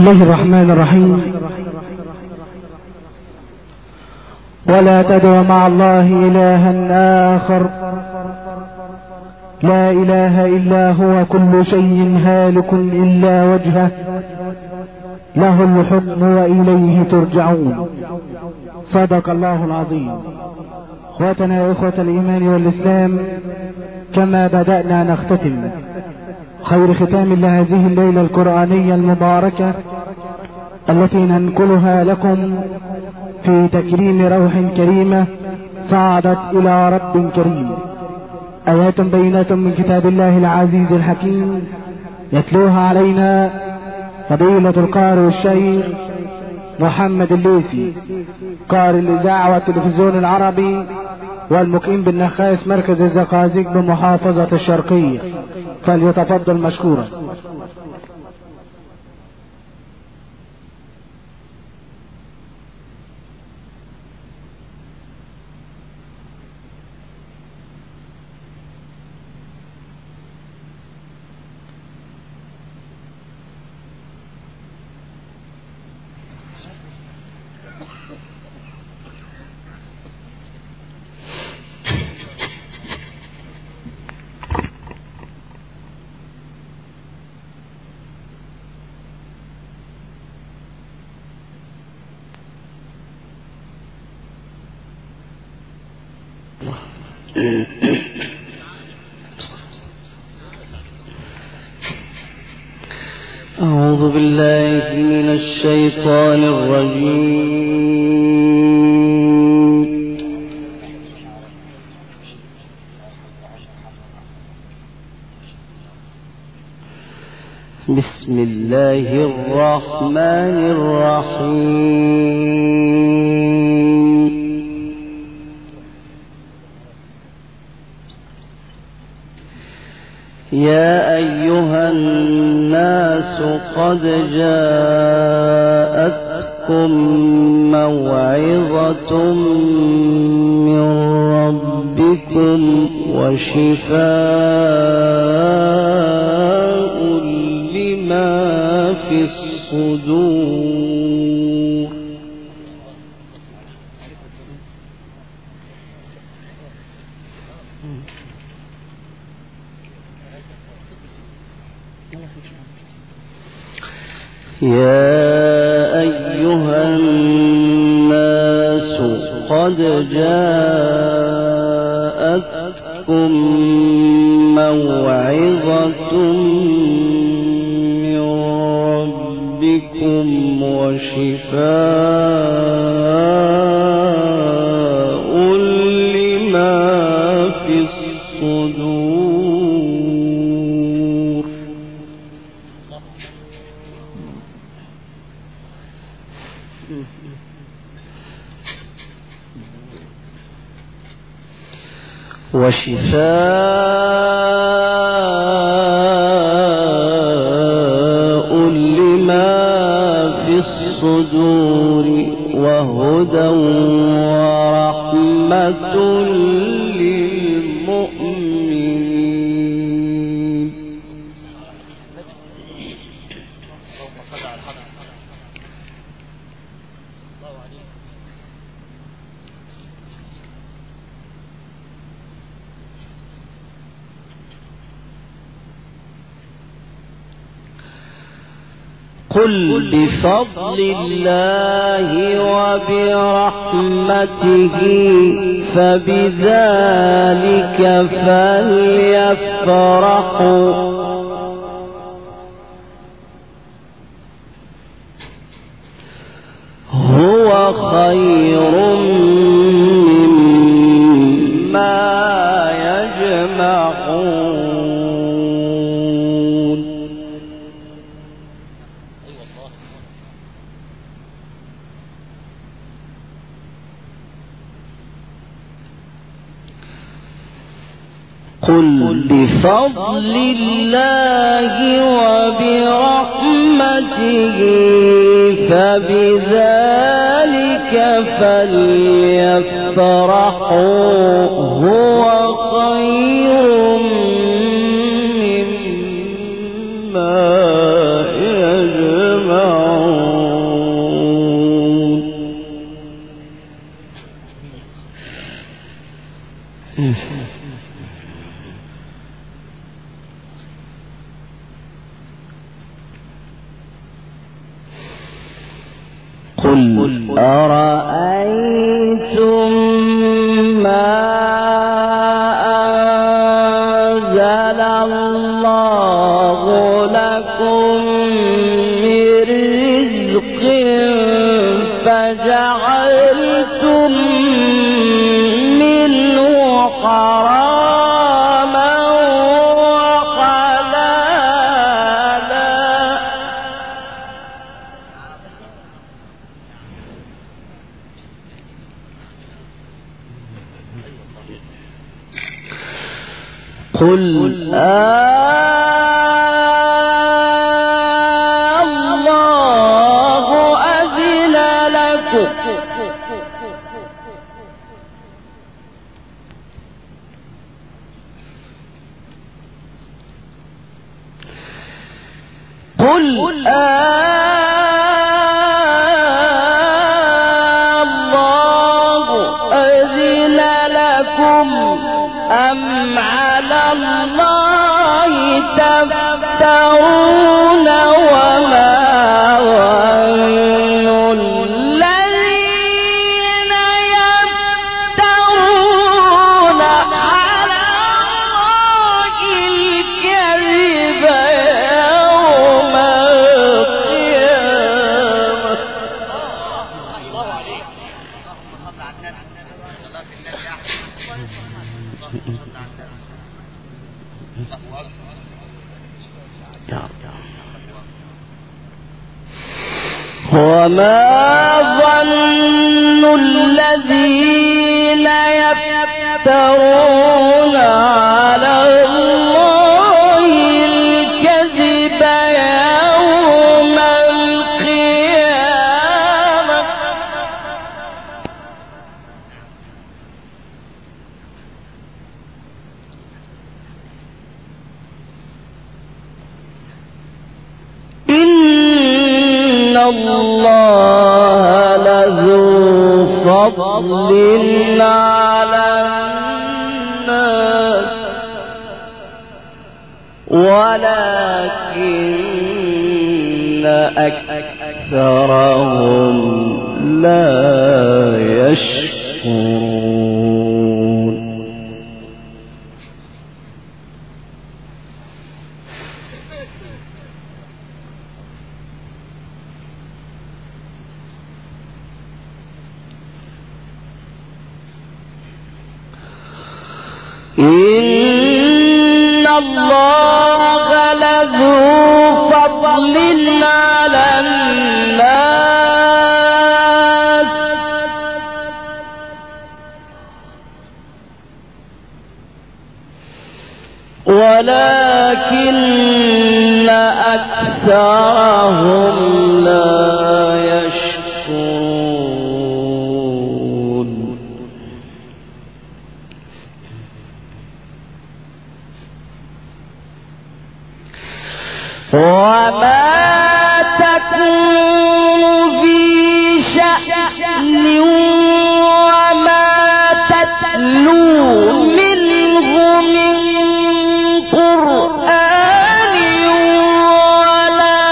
الله الرحمن الرحيم. ولا تدع مع الله إلها آخر لا إله إلا هو، كل شيء هالك إلا وجهه، له الحكم وإليه ترجعون. صدق الله العظيم. اخواتنا يا اخوة الإيمان والإسلام، كما بدأنا نختتم خير ختام لهذه الليلة القرآنية المباركة التي ننقلها لكم في تكريم روح كريمة صعدت إلى رب كريم، آيات بينات من كتاب الله العزيز الحكيم، يتلوها علينا فضيلة القارئ الشيخ محمد الليثي، قارئ الإذاعة والتلفزيون العربي والمقيم بالنخاس مركز الزقازيق بمحافظة الشرقية، فليتفضل مشكورا. أعوذ بالله من الشيطان الرجيم. بسم الله الرحمن الرحيم. يا أيها الناس قد جاءتكم موعظة من ربكم وشفاء لما في الصدور. يا أيها الناس قد جاءتكم موعظة من ربكم وشفاء لما في الصدور. وشفاء لما في الصدور وهدى ورحمة للمؤمنين. قل بفضل الله وبرحمته فبذلك فليفرحوا هو خير مما يجمعون. قل بفضل الله وبرحمته فبذلك فليفرحوا هو خير مما يجمعون. قل أرأيتم ما أنزل الله لكم من رزق فجعلتم منه حراما وحلالا قل الله أذن لكم قل الله أذن لكم أم على الله تفترون وما ظن الذين يفترون على الله الكذب يوم القيامة. الله عليك. وما ظن الذين يفترون على الله الكذب يوم القيامة إن الله لذو فضل على الناس ولكن أكثرهم لا يشكرون. إن الله لذو فضل على الناس ولكن أكثرهم لا يشكرون. وما تكون في شأن وما تتلو منه من قرآن ولا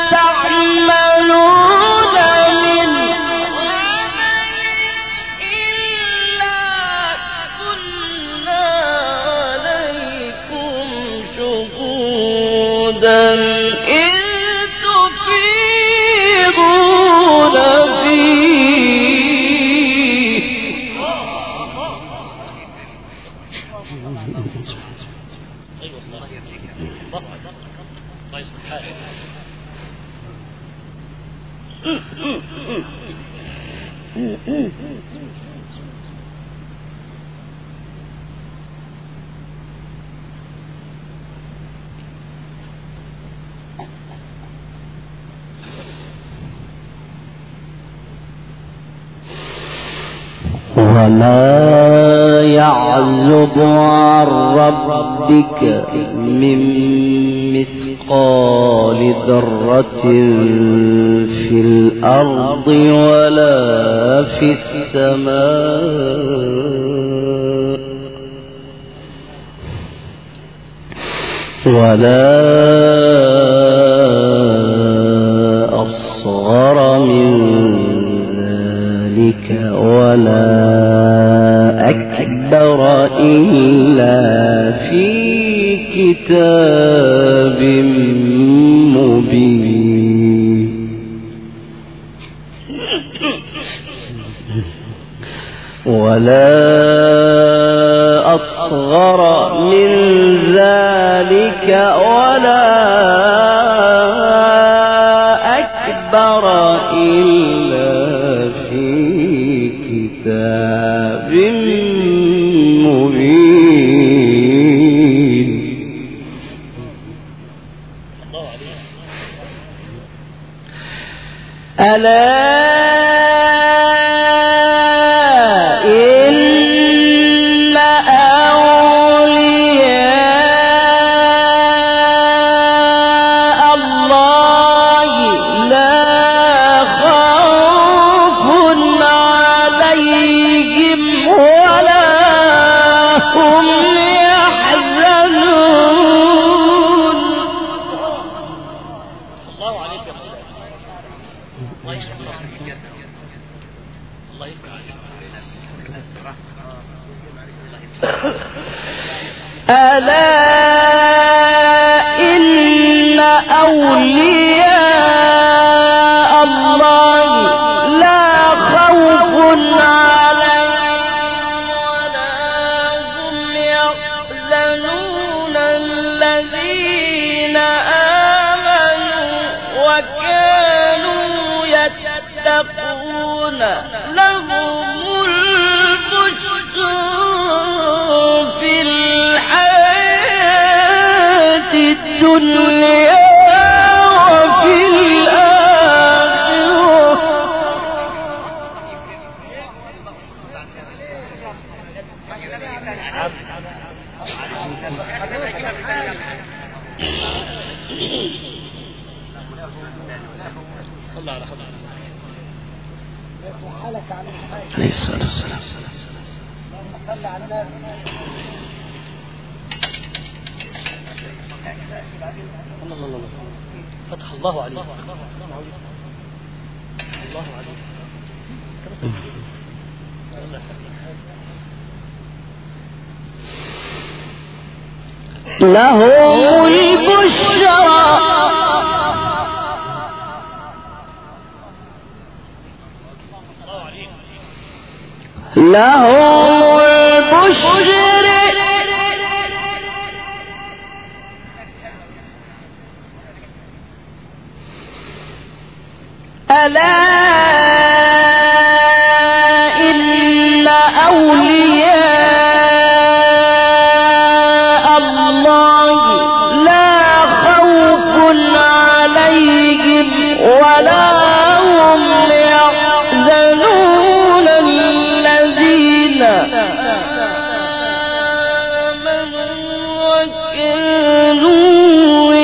تعملون من عمل إلا كنا عليكم شهودا إذ تفيضون فيه. وما يعزب عن ربك من مثقال ذرة في الأرض ولا في السماء ولا أصغر من ذلك ولا أكبر إلا في كتاب مبين ولا أصغر من ذلك ولا أكبر إلا في كتاب مبين ألا إن أولياء الله لا خوف عليهم ولا هم يحزنون الذين آمنوا وكانوا يتقون لهم البشرى في الحياة الدنيا وفي الآخرة صلى على خبر عليه الصلاة والسلام صلى على النبي الله فتح الله عليه الله عليه لهم البشرى لهم البشر ألا إن أولياء الله لا خوف عليهم ولا هم يحزنون الذين آمنوا وكانوا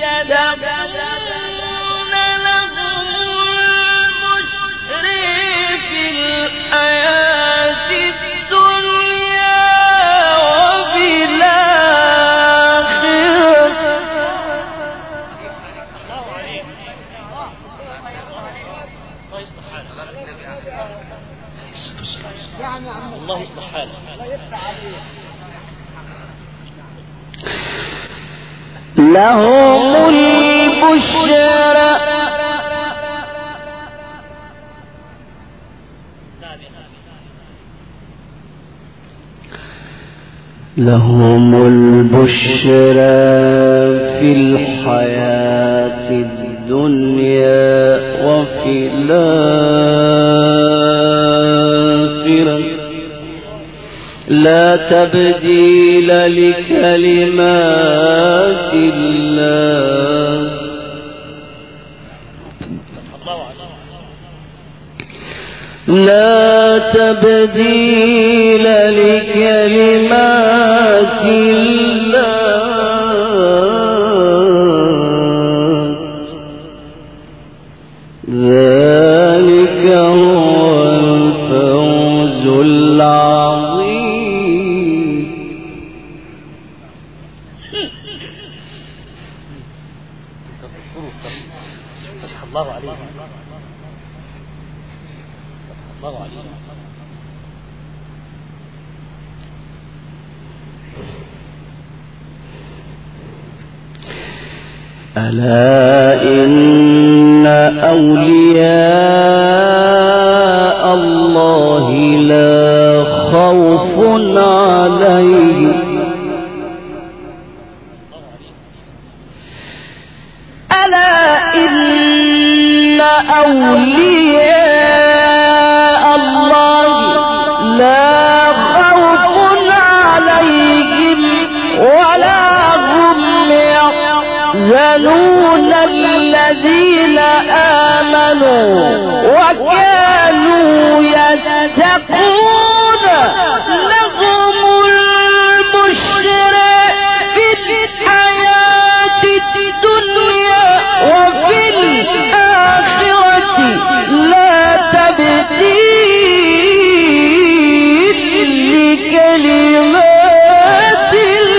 يتقون لهم البشر في الحياة الدنيا وفي الآخرة الله يصلح حاله لهم البشرى لهم البشرى في الحياة الدنيا وفي الآخرة لا تبديل لكلمات الله لا تبديل لكلمات الله ذلك هو الفوز العظيم الله عليه ألا إن أولياء الله لا خوف عليهم ألا إن أولياء الله لا خوف عليهم ولا هم يحزنون الذين آمنوا وكانوا يتقون لهم البشرى في الحياة الدنيا وفي الآخرة لا تبديل لكلمات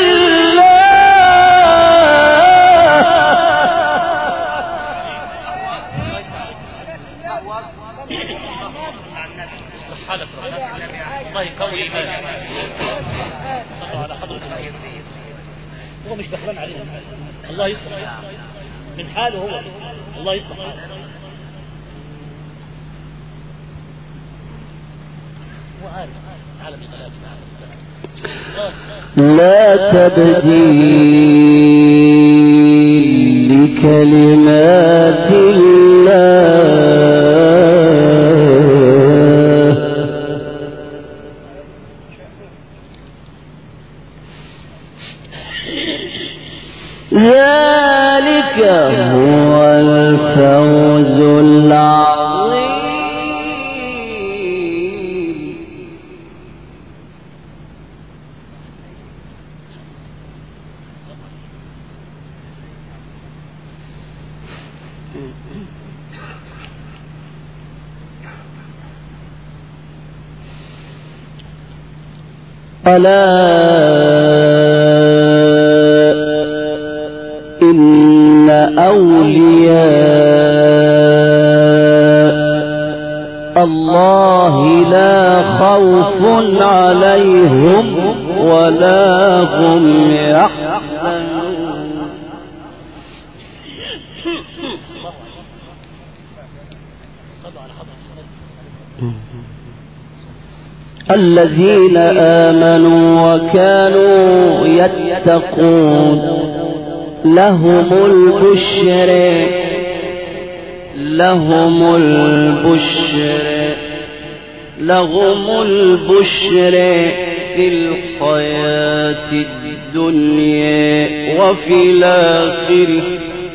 الله يقوي إيمانك. صلوا على حضرة النبي. هو مش بخلان علينا، الله يصلح من حاله، هو الله يصلح حاله. هو عارف عالم الثلاثة. لا تبديل لكلمات الله ذلك هو الفوز العظيم. ألا إن أولياء الله لا خوف عليهم ولا هم يحزنون. الذين آمنوا وكانوا يتقون لهم البشر في الحياة الدنيا وفي الآخرة.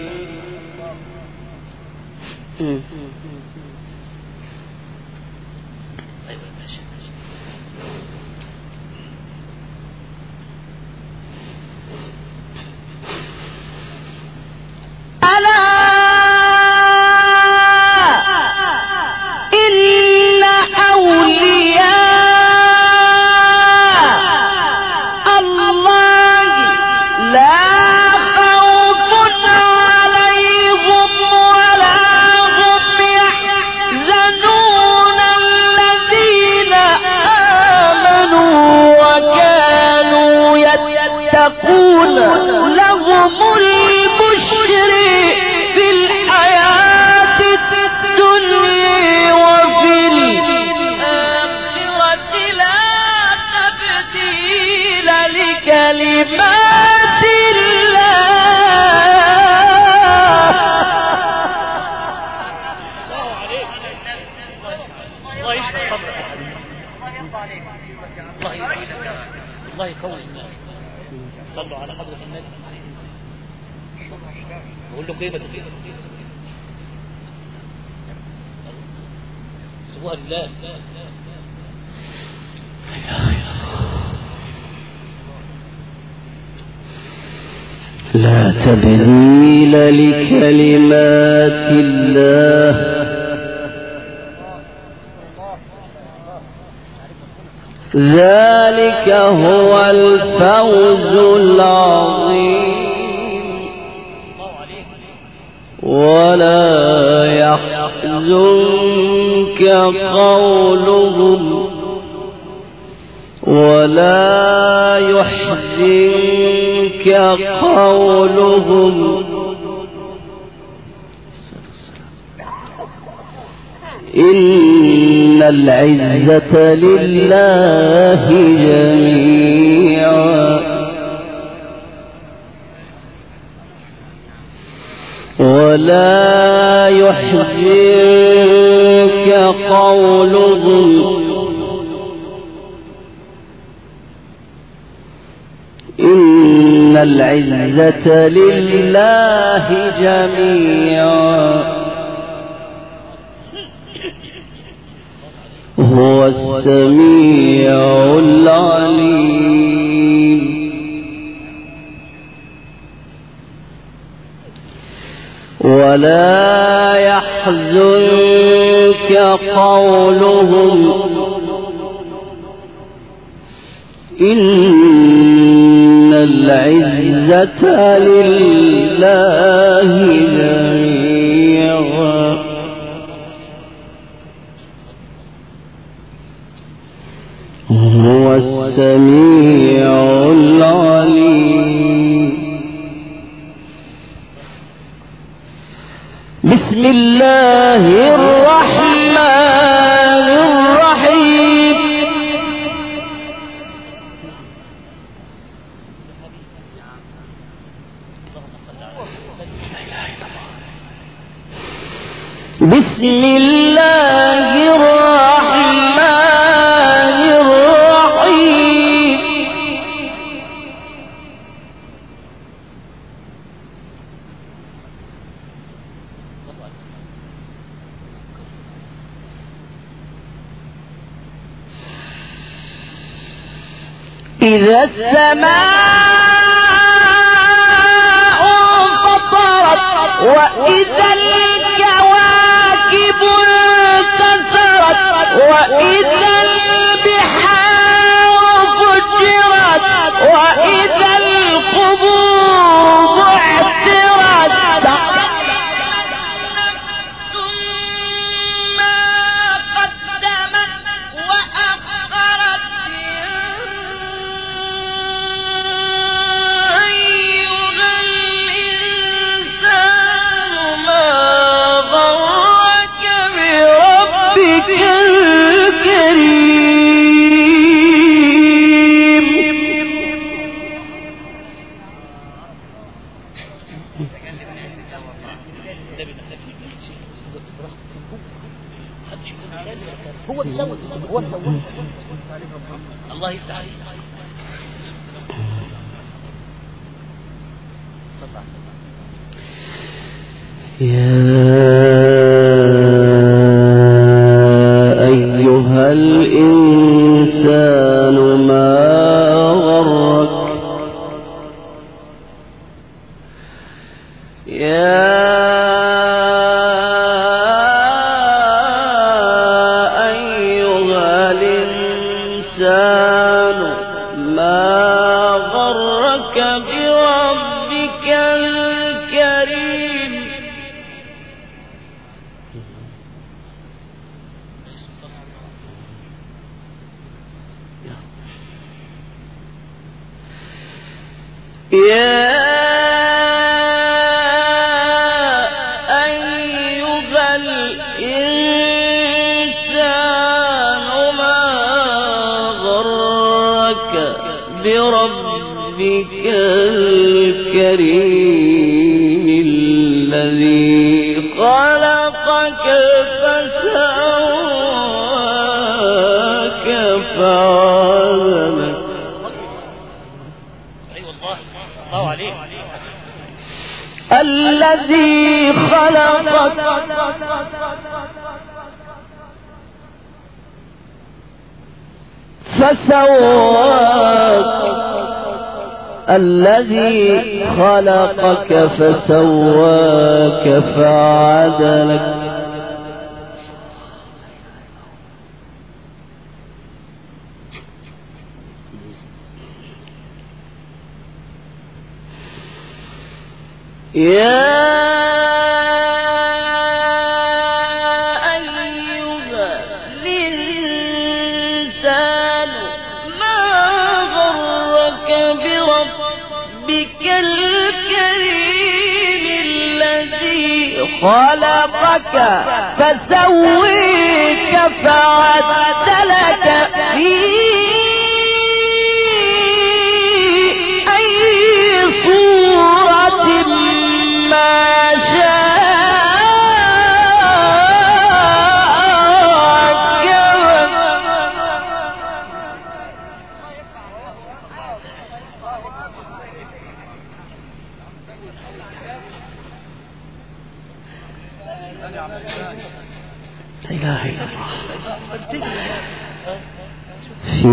الله يقوي الناس. صلوا على حضرة النبي. بقول له كيف تفيد سبوها لله. لا تبديل لكلمات الله ذلك هو الفوز العظيم. ولا يحزنك قولهم ولا يحزنك قولهم إن العزة لله جميعا ولا يحزنك قولهم إن العزة لله جميعا هو السميع العليم ولا يحزنك قولهم إن العزة لله جميعا هو السميع العليم بسم الله الرحمن الرحيم بسم الله الرحمن الرحيم إذا السماء انفطرت وإذا الكواكب انتثرت وإذا البحار فجرت وإذا القبور بعثرت ما قدمت وأخرت أيها الإنسان ما غرك بربك الكريم هو بيسوي الله يفتح عليك. يا أيها الإنسان ما غرك يا أيها الإنسان ما غرك بربك الكريم يا أيها الإنسان ما غرك بربك الكريم الذي خلقك فسواك فعدلك الله عليك. الذي خلقك فسواك الذي خلقك فسواك فعدلك يا أيها خلقك فسويك فعدلك في أي صورة ما شاء ركبك. لا إله إلا الله. في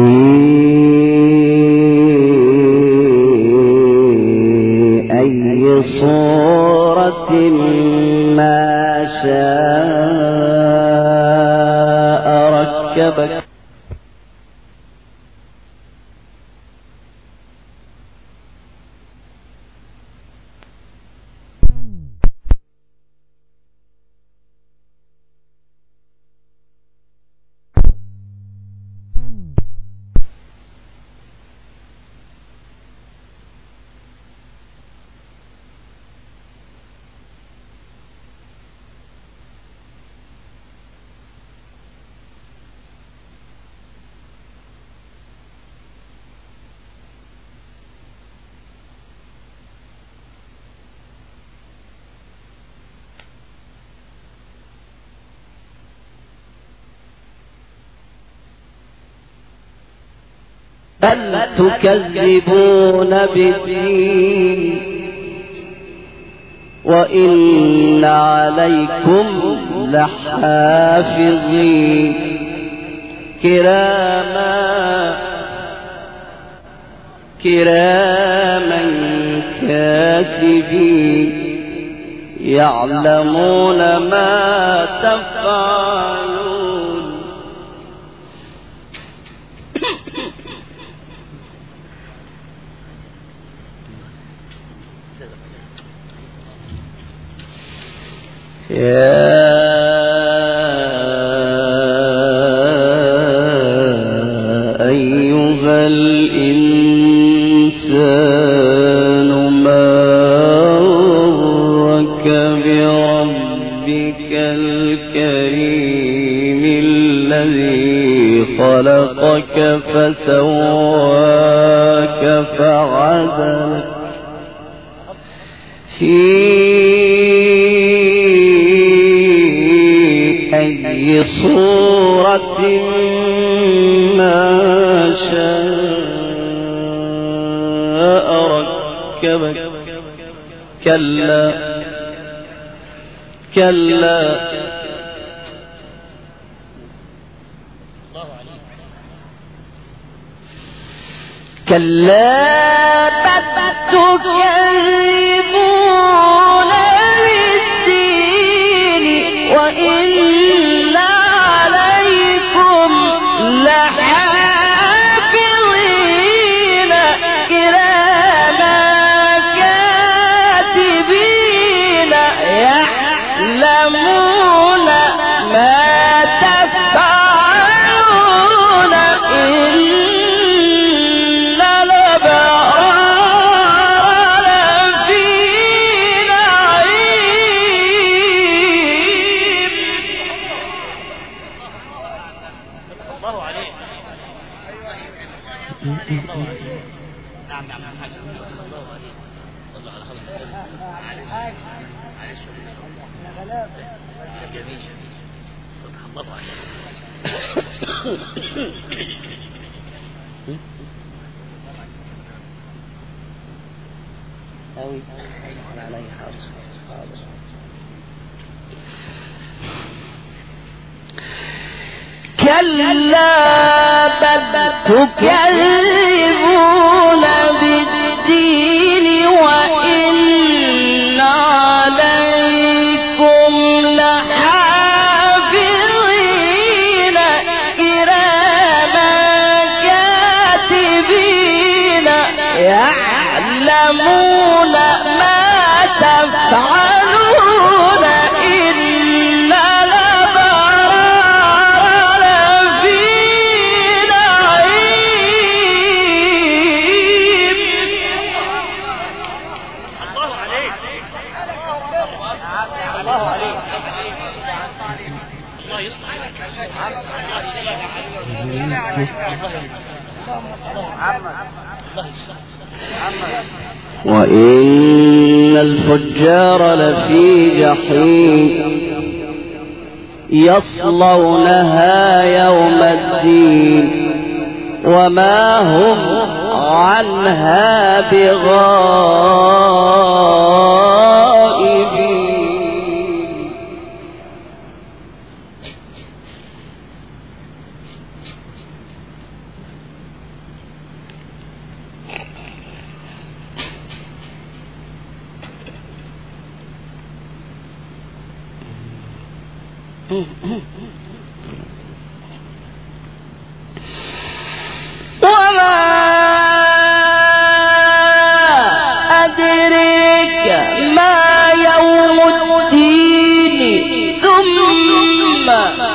أي صورة ما شاء ركبك. بل تكذبون بالدين وإن عليكم لحافظين كراما كاتبين يعلمون ما تفعلون. يا أيها الإنسان ما غرك بربك الكريم الذي خلقك فسواك فعدلك في أي صورة ما شاء ركبك. كلا بل تكذبون بالدين وإن عليكم لحافظين كراما كاتبين يعلمون ما تفعلون. إن الأبرار لفي نعيم. الله عليك. نعم الله عليك. صلى على حضرتك. جميل. سبحان الله عليك. أوي عليه حاضر. كلا بل تكذبون بالدين وإن عليكم لحافظين كراما كاتبين يعلمون ما تفعلون. إن الأبرار لفي نعيم. الله عليك. الله عليك. وإن الفجار لفي جحيم يصلونها يوم الدين وما هم عنها بغائبين. وما أدريك ما يوم الدين ثم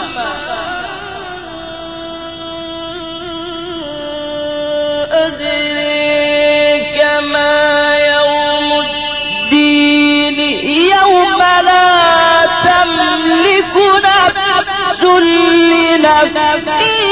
أدريك ما يوم الدين يوم لا تملك نفس لنفس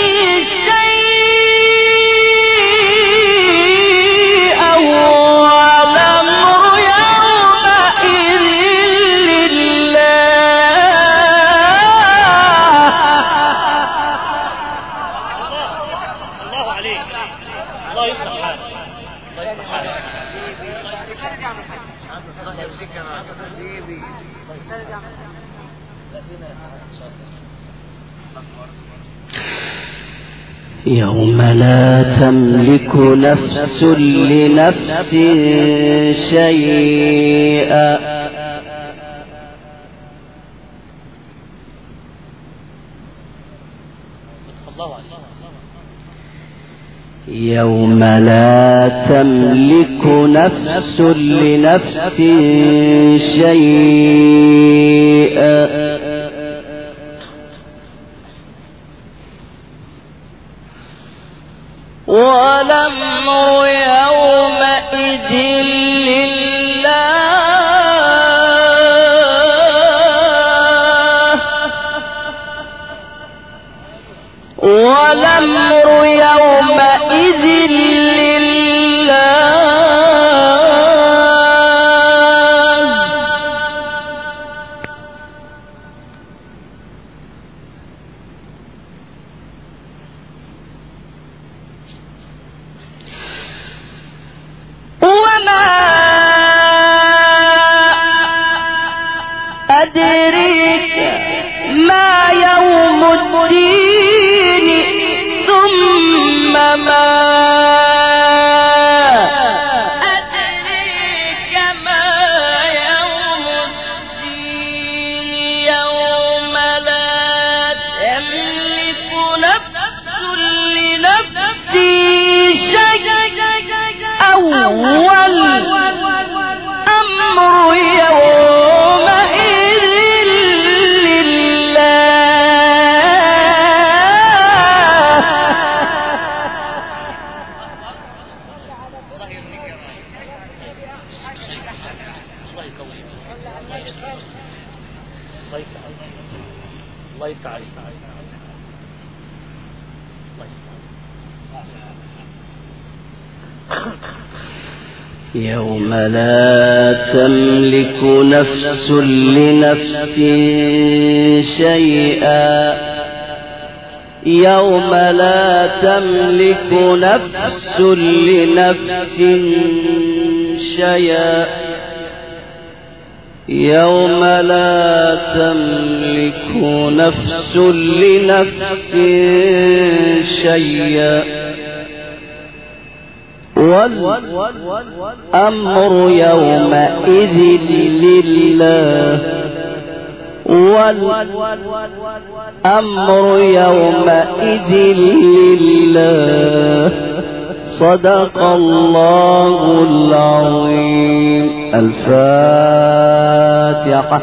يوم لا تملك نفس لنفس شيئا يوم لا تملك نفس لنفس شيئا والأمر يومئذ لله والأمر يومئذ لله أدريك ما يوم الدين ثم ما أدريك ما يوم الدين يوم لا تملك نفس لنفس شيئا والأمر يومئذ الله يفتح عليك. يوم لا تملك نفس لنفس شيئا يوم لا تملك نفس لنفس شيئا يوم لا تملك نفس لنفس شيئا والأمر يومئذ لله والأمر يومئذ لله. صدق الله العظيم. الفاتحة.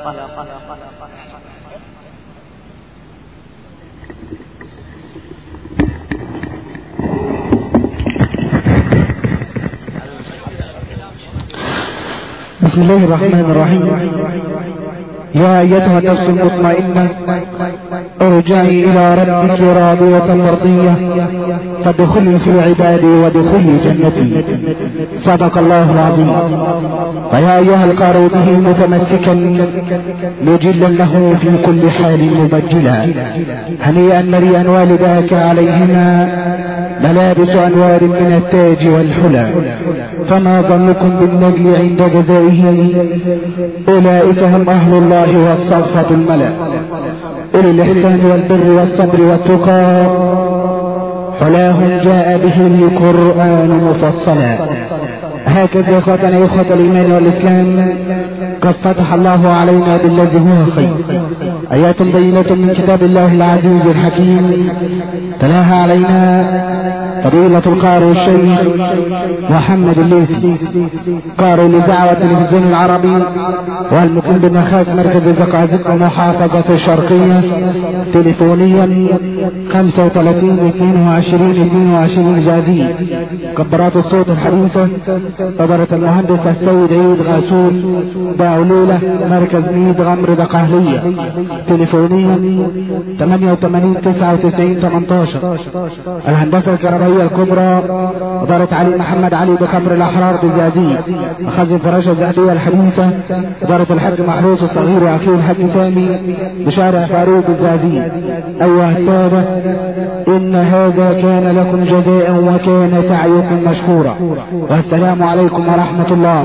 بسم الله الرحمن الرحيم. يا أيتها النفس المطمئنة ارجعي الى ربك راضية مرضية فادخلي في عبادي وادخلي جنتي. صدق الله العظيم. ويا ايها القارئ به متمسكا مجلا له في كل حال مبجلا، هنيئا مريئا والداك عليهما ملابس انوار من التاج والحلى، فما ظنكم بالنجل عند جزائه، اولئك هم اهل الله والصفة الملأ، اولي الاحسان والبر والصبر والتقى، حلاهم جاء به القرآن مفصلا. هكذا اخوتنا اخوة الايمان والاسلام قد فتح الله علينا بالذي هو خير، ايات بينات من كتاب الله العزيز الحكيم تلاها علينا فضيلة القارئ الشيخ محمد الليثي، قارئ لدعوة التلفزيون العربي والمقيم بمخازن مركز زقازيق محافظة الشرقية، تليفونيا 35 22 22 جازي. كبرات الصوت الحديثة قدرة المهندس السيد عيد غاسون باولولة مركز ميد غمر دقهلية، تليفونيا 88 99 18. الهندسة الكهربائية الكبرى إدارة علي محمد علي بخمر الأحرار بزازي، مخازن فراشة الزهدية الحديثة إدارة الحاج محروس الصغير وأخيه الحاج سامي بشارع فاروق الزازي. أيها السادة، إن هذا كان لكم جزاء وكان سعيكم مشكورا، والسلام عليكم ورحمة الله.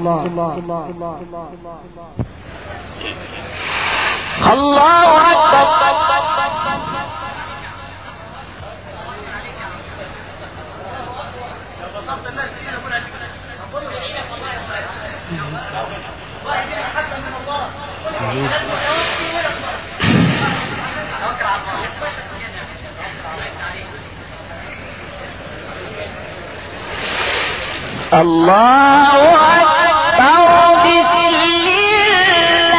الله أكبر. الله أكبر. بسم الله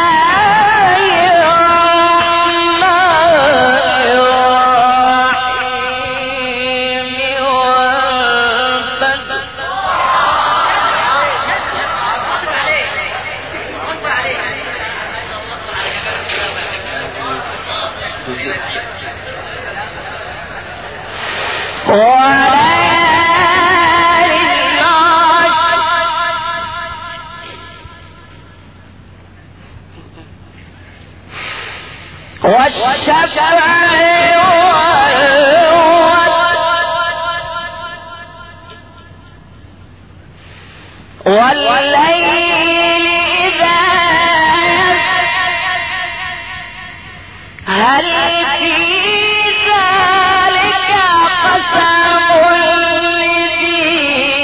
الرحمن الرحيم. والشفع والليل إذا هل في ذلك قسم لذي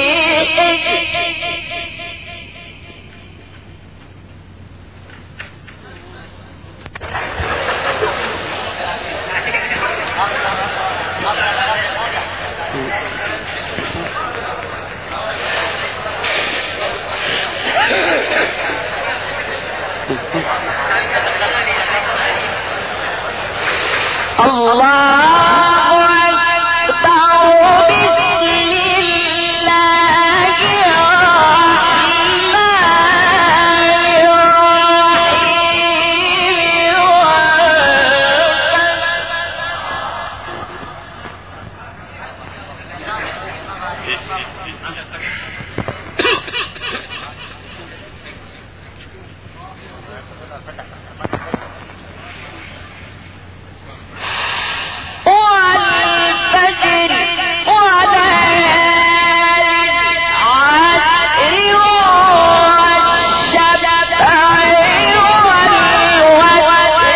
الله أكبر. بسم الله الرحمن الرحيم. والفجر وليال عشر والشفع والوتر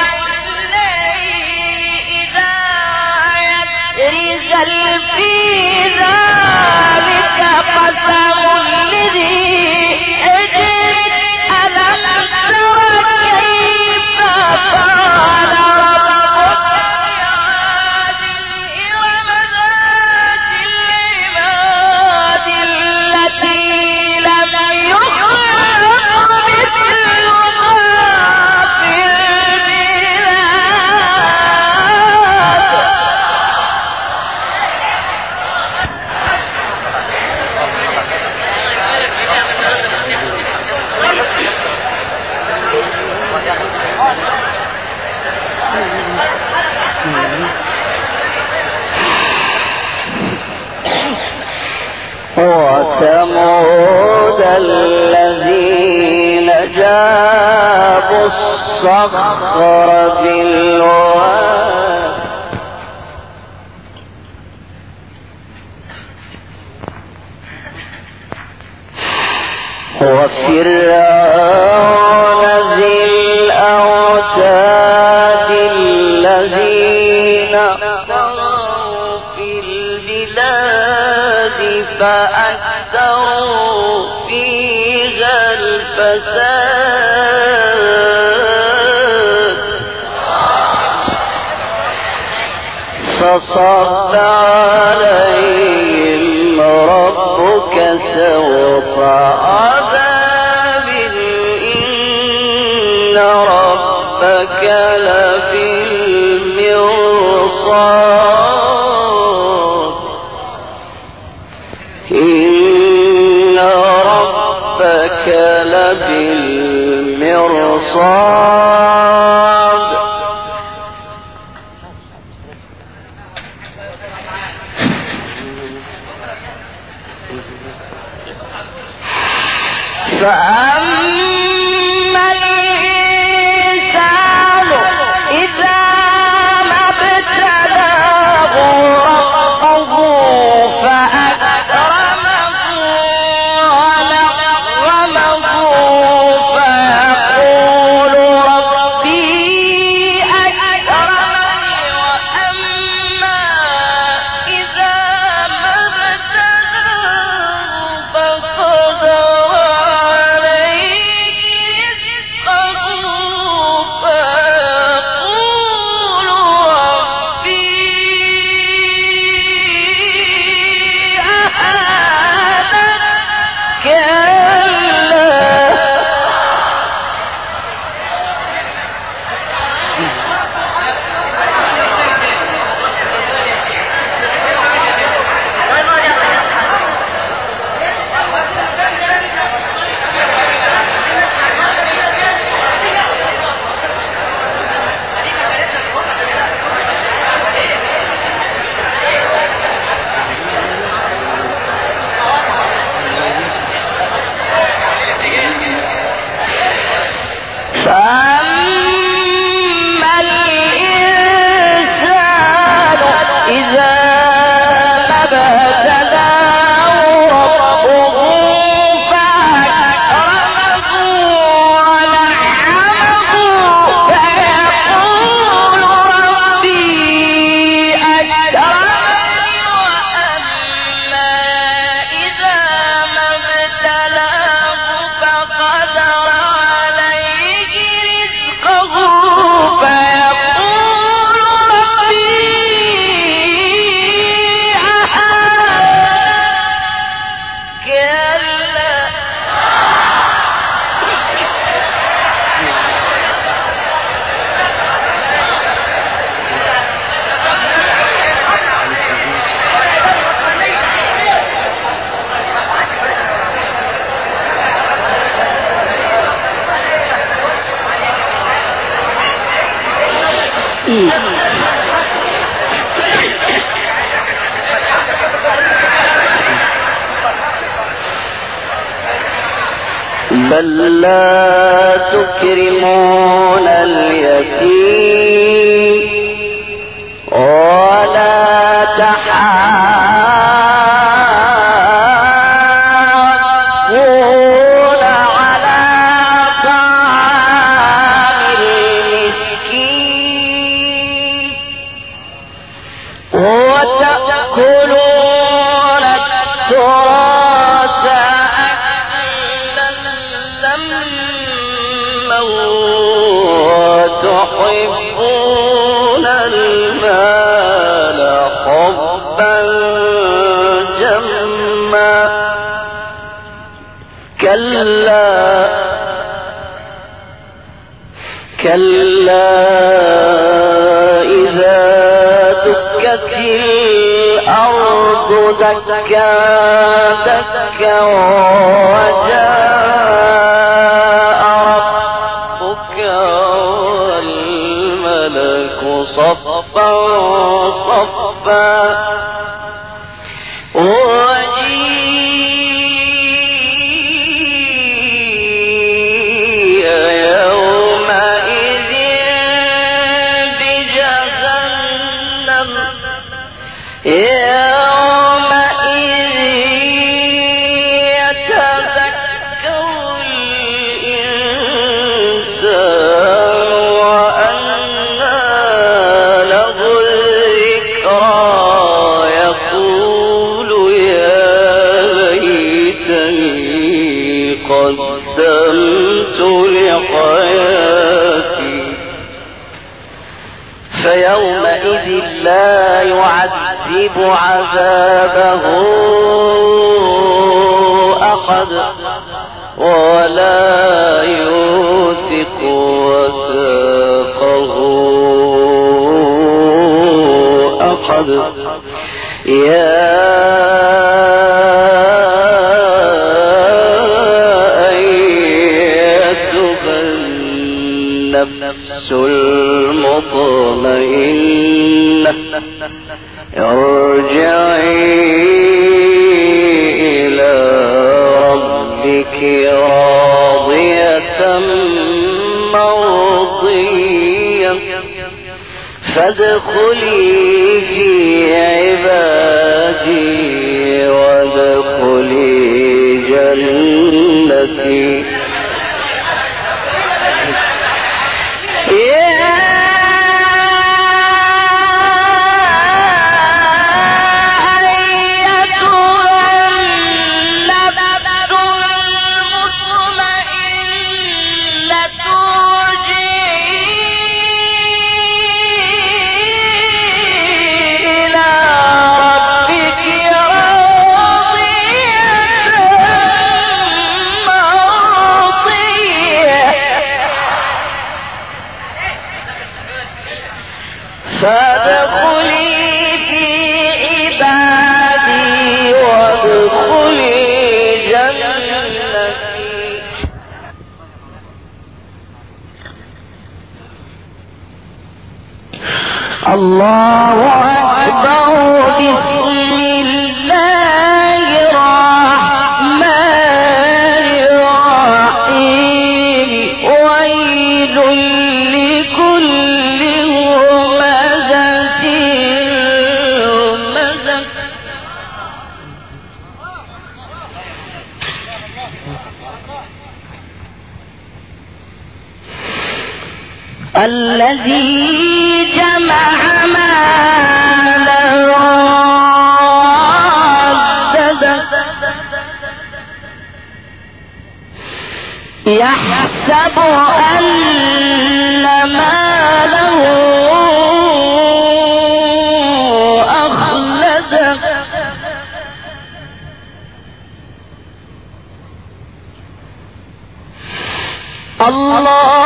والليل إذا يسر هل في ذلك قسم لذي حجر. ألم تر كيف فعل ربك بعاد إرم ذات العماد التي لم يخلق مثلها في البلاد. وثمود الذين جابوا الصخر بالواد وفرعون ذي الأوتاد الذين طغوا في البلاد فأكثروا فيها الفساد فصب عليهم ربك سوط عذاب إن ربك لبالمرصاد إن ربك لبالمرصاد فأما الإنسان إذا ما ابتلاه ربه فأكرمه ونعمه فيقول ربي أكرمني وأما إذا ما ابتلاه فقدر بل لا تكرمون اليتيم ولا تحاضون على طعام المسكين وتأكلون التراث أكلا لما وتحبون المال حبا جما كلا إذا دكت الأرض دكا دكا وجاء ربك والملك صفا صفا وجيء قدمت لحياتي فيومئذ لا يعذب عذابه أحد ولا يوثق وثاقه أحد. يا النفس المطمئنة ارجعي إلى ربك راضية مرضية فادخلي في عبادي وادخلي جنتي. الله أكبر. بسم الله الرحمن الرحيم. ويل لكل همزة لمزة الذي جمع مالا وعدده يحسب أن ماله أخلده الله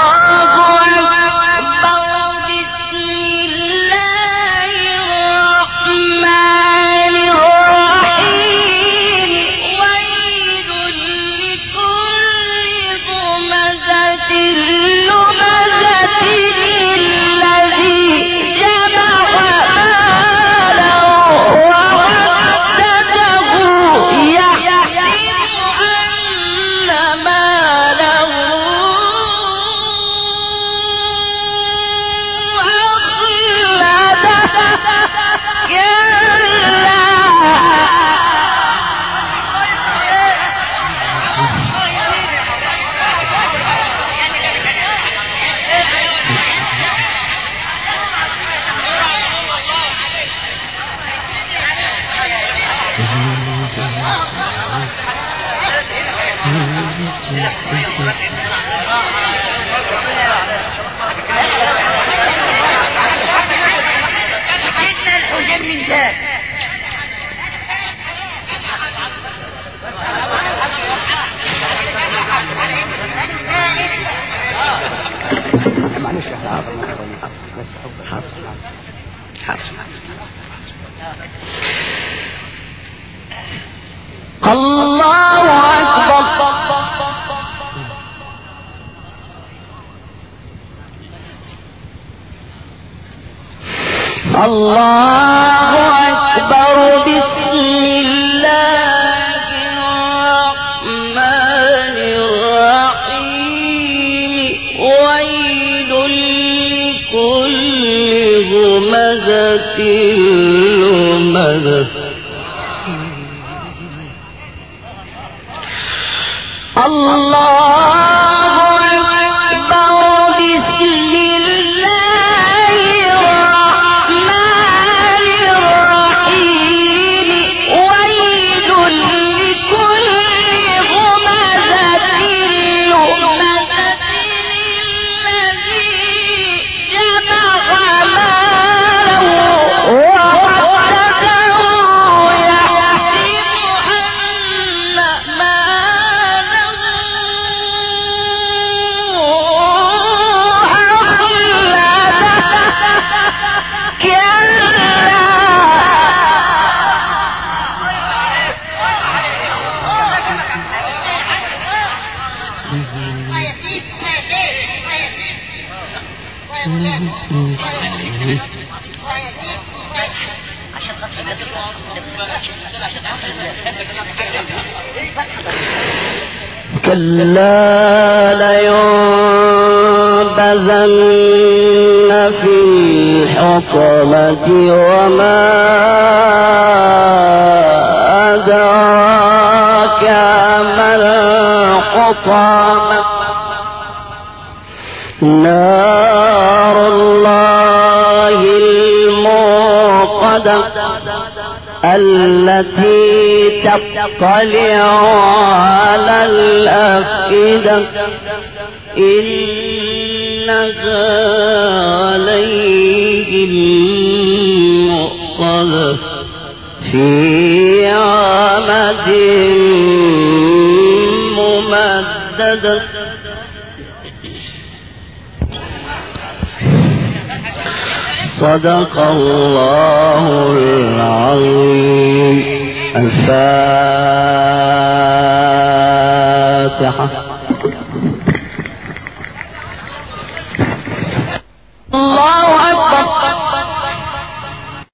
الله أكبر. الله أكبر. بسم الله الرحمن الرحيم. ويل لكل همزة لمزة محمد. الله أكبر. بسم الله الرحمن الرحيم. ويل لكل همزة لمزة الذي جمع ماله وعدده يحسب أن ماله كلا لينبذن في الحطمة. وما أدراك ما الحطمة. نار الله الموقدة التي تطلع على الأفئدة. إنها عليهم مؤصدة في عمد ممددة. صدق الله العظيم. الفاتحة.